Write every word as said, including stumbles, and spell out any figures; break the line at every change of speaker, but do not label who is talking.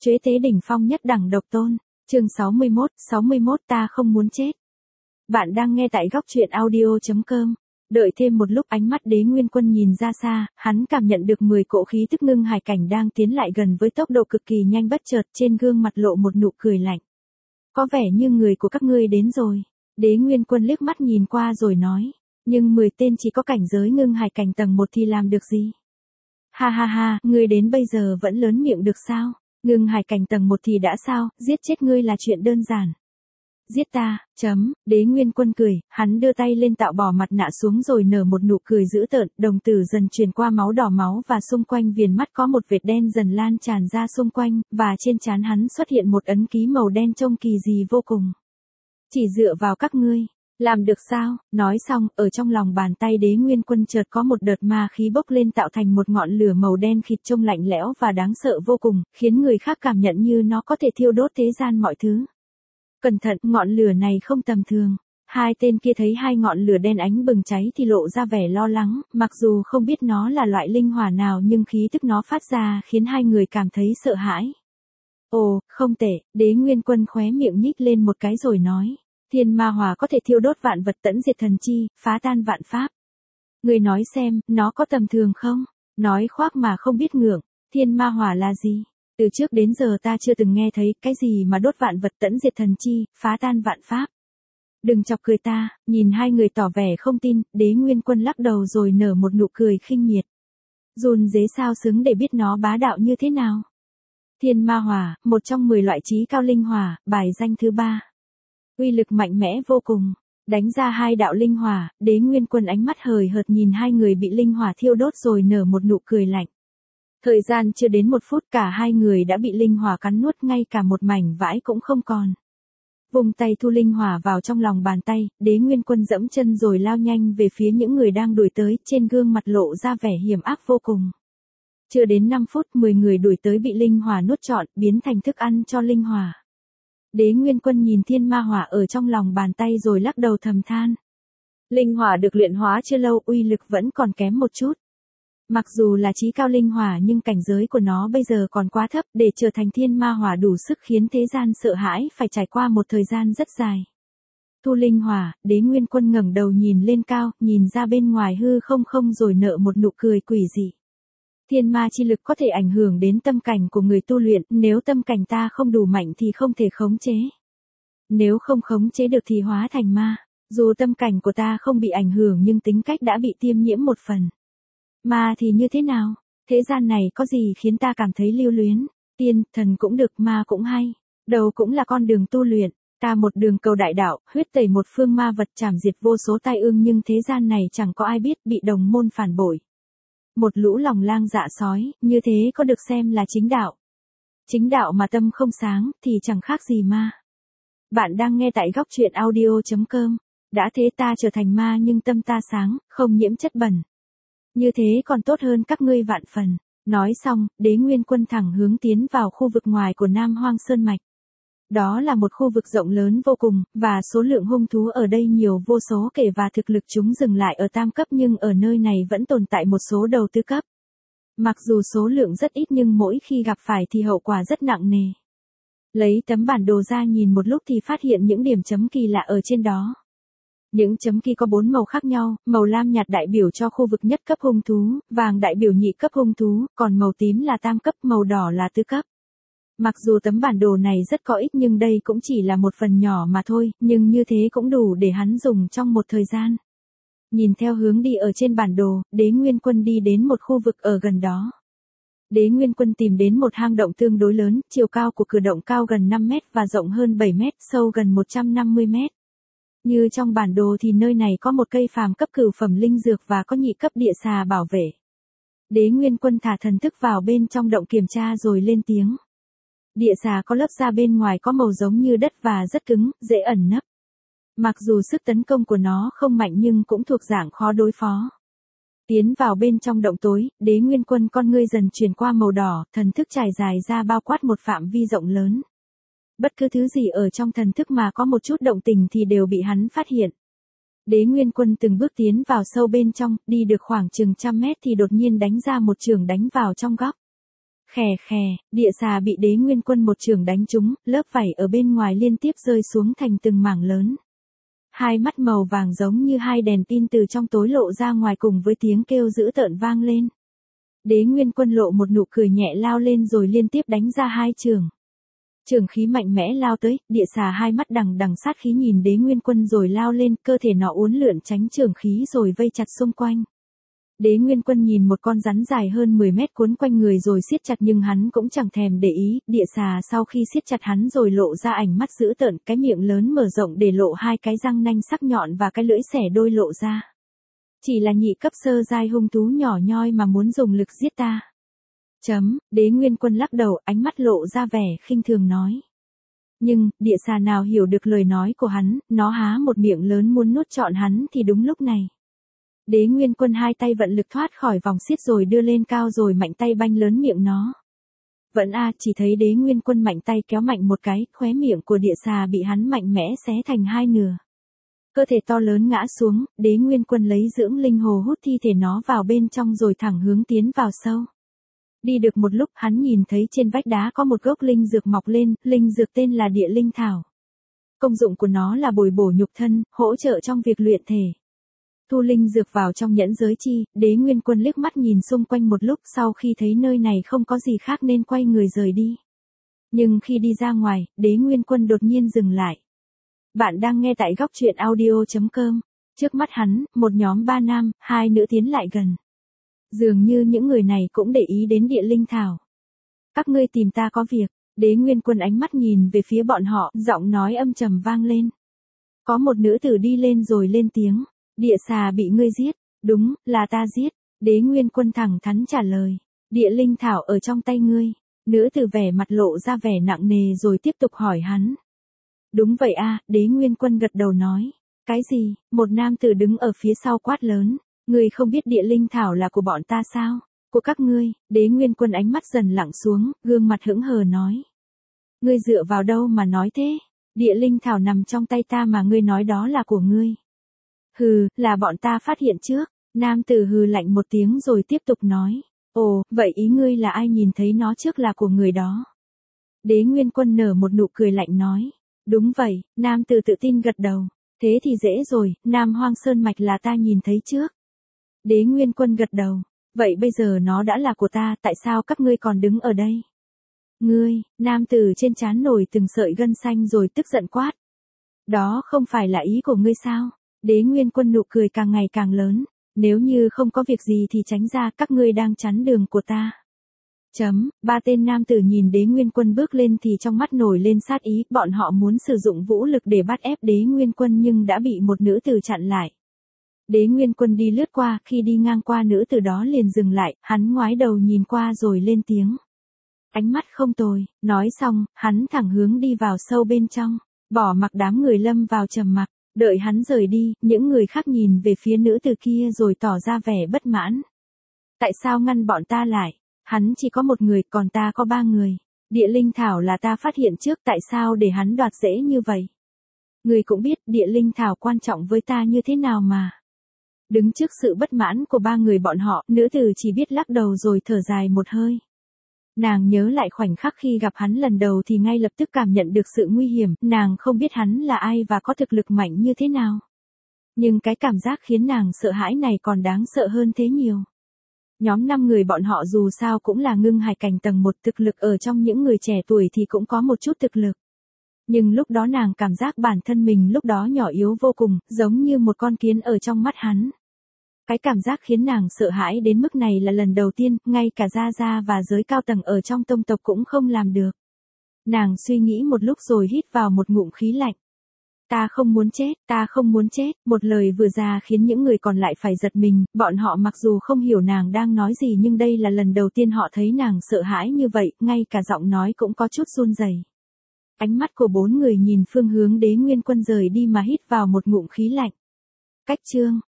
Chế tế đỉnh phong nhất đẳng độc tôn. Chương sáu mươi mốt, sáu mươi mốt ta không muốn chết. Bạn đang nghe tại góc truyện audio chấm com. Đợi thêm một lúc, ánh mắt Đế Nguyên Quân nhìn ra xa, hắn cảm nhận được mười cỗ khí tức ngưng hải cảnh đang tiến lại gần với tốc độ cực kỳ nhanh, bất chợt trên gương mặt lộ một nụ cười lạnh. Có vẻ như người của các ngươi đến rồi. Đế Nguyên Quân liếc mắt nhìn qua rồi nói. Nhưng mười tên chỉ có cảnh giới ngưng hải cảnh tầng một thì làm được gì? Ha ha ha, ngươi đến bây giờ vẫn lớn miệng được sao? Ngưng hải cảnh tầng một thì đã sao, giết chết ngươi là chuyện đơn giản. Giết ta, chấm, Đế Nguyên Quân cười, hắn đưa tay lên tạo bỏ mặt nạ xuống rồi nở một nụ cười dữ tợn, đồng tử dần chuyển qua máu đỏ máu và xung quanh viền mắt có một vệt đen dần lan tràn ra xung quanh, và trên trán hắn xuất hiện một ấn ký màu đen trông kỳ dị vô cùng. Chỉ dựa vào các ngươi, làm được sao? Nói xong, ở trong lòng bàn tay Đế Nguyên Quân chợt có một đợt ma khí bốc lên tạo thành một ngọn lửa màu đen khịt trông lạnh lẽo và đáng sợ vô cùng, khiến người khác cảm nhận như nó có thể thiêu đốt thế gian mọi thứ. Cẩn thận, ngọn lửa này không tầm thường. Hai tên kia thấy hai ngọn lửa đen ánh bừng cháy thì lộ ra vẻ lo lắng, mặc dù không biết nó là loại linh hỏa nào nhưng khí tức nó phát ra khiến hai người cảm thấy sợ hãi. Ồ, không tệ, Đế Nguyên Quân khóe miệng nhích lên một cái rồi nói. Thiên ma hỏa có thể thiêu đốt vạn vật, tẫn diệt thần chi, phá tan vạn pháp. Người nói xem, nó có tầm thường không? Nói khoác mà không biết ngượng. Thiên ma hỏa là gì? Từ trước đến giờ ta chưa từng nghe thấy cái gì mà đốt vạn vật, tẫn diệt thần chi, phá tan vạn pháp. Đừng chọc cười ta. Nhìn hai người tỏ vẻ không tin, Đế Nguyên Quân lắc đầu rồi nở một nụ cười khinh miệt. Run rế sao xứng để biết nó bá đạo như thế nào? Thiên ma hỏa, một trong mười loại chí cao linh hỏa, bài danh thứ ba. Uy lực mạnh mẽ vô cùng, đánh ra hai đạo linh hỏa, Đế Nguyên Quân ánh mắt hời hợt nhìn hai người bị linh hỏa thiêu đốt rồi nở một nụ cười lạnh. Thời gian chưa đến một phút cả hai người đã bị linh hỏa cắn nuốt, ngay cả một mảnh vãi cũng không còn. Vùng tay thu linh hỏa vào trong lòng bàn tay, Đế Nguyên Quân dẫm chân rồi lao nhanh về phía những người đang đuổi tới, trên gương mặt lộ ra vẻ hiểm ác vô cùng. Chưa đến năm phút, mười người đuổi tới bị linh hỏa nuốt trọn, biến thành thức ăn cho linh hỏa. Đế Nguyên Quân nhìn thiên ma hỏa ở trong lòng bàn tay rồi lắc đầu thầm than. Linh hỏa được luyện hóa chưa lâu, uy lực vẫn còn kém một chút. Mặc dù là chí cao linh hỏa nhưng cảnh giới của nó bây giờ còn quá thấp để trở thành thiên ma hỏa đủ sức khiến thế gian sợ hãi, phải trải qua một thời gian rất dài. Thu linh hỏa, Đế Nguyên Quân ngẩng đầu nhìn lên cao, nhìn ra bên ngoài hư không không rồi nở một nụ cười quỷ dị. Thiên ma chi lực có thể ảnh hưởng đến tâm cảnh của người tu luyện, nếu tâm cảnh ta không đủ mạnh thì không thể khống chế. Nếu không khống chế được thì hóa thành ma, dù tâm cảnh của ta không bị ảnh hưởng nhưng tính cách đã bị tiêm nhiễm một phần. Ma thì như thế nào? Thế gian này có gì khiến ta cảm thấy lưu luyến? Tiên, thần cũng được, ma cũng hay. Đầu cũng là con đường tu luyện, ta một đường cầu đại đạo, huyết tẩy một phương ma vật, trảm diệt vô số tai ương, nhưng thế gian này chẳng có ai biết, bị đồng môn phản bội. Một lũ lòng lang dạ sói, như thế có được xem là chính đạo. Chính đạo mà tâm không sáng, thì chẳng khác gì ma. Bạn đang nghe tại góc truyện audio chấm com. Đã thế ta trở thành ma nhưng tâm ta sáng, không nhiễm chất bẩn. Như thế còn tốt hơn các ngươi vạn phần. Nói xong, Đế Nguyên Quân thẳng hướng tiến vào khu vực ngoài của Nam Hoang Sơn Mạch. Đó là một khu vực rộng lớn vô cùng, và số lượng hung thú ở đây nhiều vô số kể, và thực lực chúng dừng lại ở tam cấp nhưng ở nơi này vẫn tồn tại một số đầu tứ cấp. Mặc dù số lượng rất ít nhưng mỗi khi gặp phải thì hậu quả rất nặng nề. Lấy tấm bản đồ ra nhìn một lúc thì phát hiện những điểm chấm kỳ lạ ở trên đó. Những chấm kỳ có bốn màu khác nhau, màu lam nhạt đại biểu cho khu vực nhất cấp hung thú, vàng đại biểu nhị cấp hung thú, còn màu tím là tam cấp, màu đỏ là tứ cấp. Mặc dù tấm bản đồ này rất có ích nhưng đây cũng chỉ là một phần nhỏ mà thôi, nhưng như thế cũng đủ để hắn dùng trong một thời gian. Nhìn theo hướng đi ở trên bản đồ, Đế Nguyên Quân đi đến một khu vực ở gần đó. Đế Nguyên Quân tìm đến một hang động tương đối lớn, chiều cao của cửa động cao gần năm mét và rộng hơn bảy mét, sâu gần một trăm năm mươi mét. Như trong bản đồ thì nơi này có một cây phàm cấp cửu phẩm linh dược và có nhị cấp địa xà bảo vệ. Đế Nguyên Quân thả thần thức vào bên trong động kiểm tra rồi lên tiếng. Địa xà có lớp da bên ngoài có màu giống như đất và rất cứng, dễ ẩn nấp. Mặc dù sức tấn công của nó không mạnh nhưng cũng thuộc dạng khó đối phó. Tiến vào bên trong động tối, Đế Nguyên Quân con ngươi dần chuyển qua màu đỏ, thần thức trải dài ra bao quát một phạm vi rộng lớn. Bất cứ thứ gì ở trong thần thức mà có một chút động tình thì đều bị hắn phát hiện. Đế Nguyên Quân từng bước tiến vào sâu bên trong, đi được khoảng chừng trăm mét thì đột nhiên đánh ra một chưởng đánh vào trong góc. Khè khè, địa xà bị Đế Nguyên Quân một chưởng đánh trúng, lớp vảy ở bên ngoài liên tiếp rơi xuống thành từng mảng lớn. Hai mắt màu vàng giống như hai đèn pin từ trong tối lộ ra ngoài cùng với tiếng kêu dữ tợn vang lên. Đế Nguyên Quân lộ một nụ cười nhẹ lao lên rồi liên tiếp đánh ra hai chưởng. Chưởng khí mạnh mẽ lao tới, địa xà hai mắt đằng đằng sát khí nhìn Đế Nguyên Quân rồi lao lên, cơ thể nó uốn lượn tránh chưởng khí rồi vây chặt xung quanh. Đế Nguyên Quân nhìn một con rắn dài hơn mười mét cuốn quanh người rồi siết chặt nhưng hắn cũng chẳng thèm để ý, địa xà sau khi siết chặt hắn rồi lộ ra ánh mắt dữ tợn, cái miệng lớn mở rộng để lộ hai cái răng nanh sắc nhọn và cái lưỡi xẻ đôi lộ ra. Chỉ là nhị cấp sơ giai hung thú nhỏ nhoi mà muốn dùng lực giết ta. Chấm, Đế Nguyên Quân lắc đầu, ánh mắt lộ ra vẻ khinh thường nói. Nhưng, địa xà nào hiểu được lời nói của hắn, nó há một miệng lớn muốn nuốt trọn hắn thì đúng lúc này. Đế Nguyên Quân hai tay vận lực thoát khỏi vòng xiết rồi đưa lên cao rồi mạnh tay banh lớn miệng nó. Vẫn a à, chỉ thấy Đế Nguyên Quân mạnh tay kéo mạnh một cái, khóe miệng của địa xà bị hắn mạnh mẽ xé thành hai nửa. Cơ thể to lớn ngã xuống, Đế Nguyên Quân lấy dưỡng linh hồ hút thi thể nó vào bên trong rồi thẳng hướng tiến vào sâu. Đi được một lúc hắn nhìn thấy trên vách đá có một gốc linh dược mọc lên, linh dược tên là địa linh thảo. Công dụng của nó là bồi bổ nhục thân, hỗ trợ trong việc luyện thể. Thu linh dược vào trong nhẫn giới chi, Đế Nguyên Quân liếc mắt nhìn xung quanh một lúc sau khi thấy nơi này không có gì khác nên quay người rời đi. Nhưng khi đi ra ngoài, Đế Nguyên Quân đột nhiên dừng lại. Bạn đang nghe tại góc truyện audio chấm com. Trước mắt hắn, một nhóm ba nam, hai nữ tiến lại gần. Dường như những người này cũng để ý đến địa linh thảo. Các ngươi tìm ta có việc. Đế Nguyên Quân ánh mắt nhìn về phía bọn họ, giọng nói âm trầm vang lên. Có một nữ tử đi lên rồi lên tiếng. Địa xà bị ngươi giết. Đúng, là ta giết. Đế Nguyên Quân thẳng thắn trả lời. Địa linh thảo ở trong tay ngươi. Nữ tử vẻ mặt lộ ra vẻ nặng nề rồi tiếp tục hỏi hắn. Đúng vậy a, Đế Nguyên Quân gật đầu nói. Cái gì? Một nam tử đứng ở phía sau quát lớn. Ngươi không biết địa linh thảo là của bọn ta sao? Của các ngươi. Đế Nguyên Quân ánh mắt dần lặng xuống, gương mặt hững hờ nói. Ngươi dựa vào đâu mà nói thế? Địa linh thảo nằm trong tay ta mà ngươi nói đó là của ngươi. Hừ, là bọn ta phát hiện trước. Nam tử hừ lạnh một tiếng rồi tiếp tục nói. Ồ, vậy ý ngươi là ai nhìn thấy nó trước là của người đó? Đế Nguyên Quân nở một nụ cười lạnh nói. Đúng vậy, nam tử tự tin gật đầu. Thế thì dễ rồi, Nam Hoang Sơn Mạch là ta nhìn thấy trước. Đế Nguyên Quân gật đầu. Vậy bây giờ nó đã là của ta, tại sao các ngươi còn đứng ở đây? Ngươi, nam tử trên trán nổi từng sợi gân xanh rồi tức giận quát. Đó không phải là ý của ngươi sao? Đế Nguyên Quân nụ cười càng ngày càng lớn. Nếu như không có việc gì thì tránh ra, các ngươi đang chắn đường của ta. Chấm, ba tên nam tử nhìn Đế Nguyên Quân bước lên thì trong mắt nổi lên sát ý, bọn họ muốn sử dụng vũ lực để bắt ép Đế Nguyên Quân nhưng đã bị một nữ tử chặn lại. Đế Nguyên Quân đi lướt qua, khi đi ngang qua nữ tử đó liền dừng lại, hắn ngoái đầu nhìn qua rồi lên tiếng. Ánh mắt không tồi, nói xong, hắn thẳng hướng đi vào sâu bên trong, bỏ mặc đám người lâm vào trầm mặc, đợi hắn rời đi, những người khác nhìn về phía nữ tử kia rồi tỏ ra vẻ bất mãn. Tại sao ngăn bọn ta lại? Hắn chỉ có một người, còn ta có ba người. Địa linh thảo là ta phát hiện trước, tại sao để hắn đoạt dễ như vậy? Người cũng biết địa linh thảo quan trọng với ta như thế nào mà. Đứng trước sự bất mãn của ba người bọn họ, nữ tử chỉ biết lắc đầu rồi thở dài một hơi. Nàng nhớ lại khoảnh khắc khi gặp hắn lần đầu thì ngay lập tức cảm nhận được sự nguy hiểm, nàng không biết hắn là ai và có thực lực mạnh như thế nào. Nhưng cái cảm giác khiến nàng sợ hãi này còn đáng sợ hơn thế nhiều. Nhóm năm người bọn họ dù sao cũng là ngưng hải cảnh tầng một, thực lực ở trong những người trẻ tuổi thì cũng có một chút thực lực. Nhưng lúc đó nàng cảm giác bản thân mình lúc đó nhỏ yếu vô cùng, giống như một con kiến ở trong mắt hắn. Cái cảm giác khiến nàng sợ hãi đến mức này là lần đầu tiên, ngay cả Gia Gia và giới cao tầng ở trong tông tộc cũng không làm được. Nàng suy nghĩ một lúc rồi hít vào một ngụm khí lạnh. Ta không muốn chết, ta không muốn chết, một lời vừa ra khiến những người còn lại phải giật mình, bọn họ mặc dù không hiểu nàng đang nói gì nhưng đây là lần đầu tiên họ thấy nàng sợ hãi như vậy, ngay cả giọng nói cũng có chút run rẩy. Ánh mắt của bốn người nhìn phương hướng Đế Nguyên Quân rời đi mà hít vào một ngụm khí lạnh. Cách chương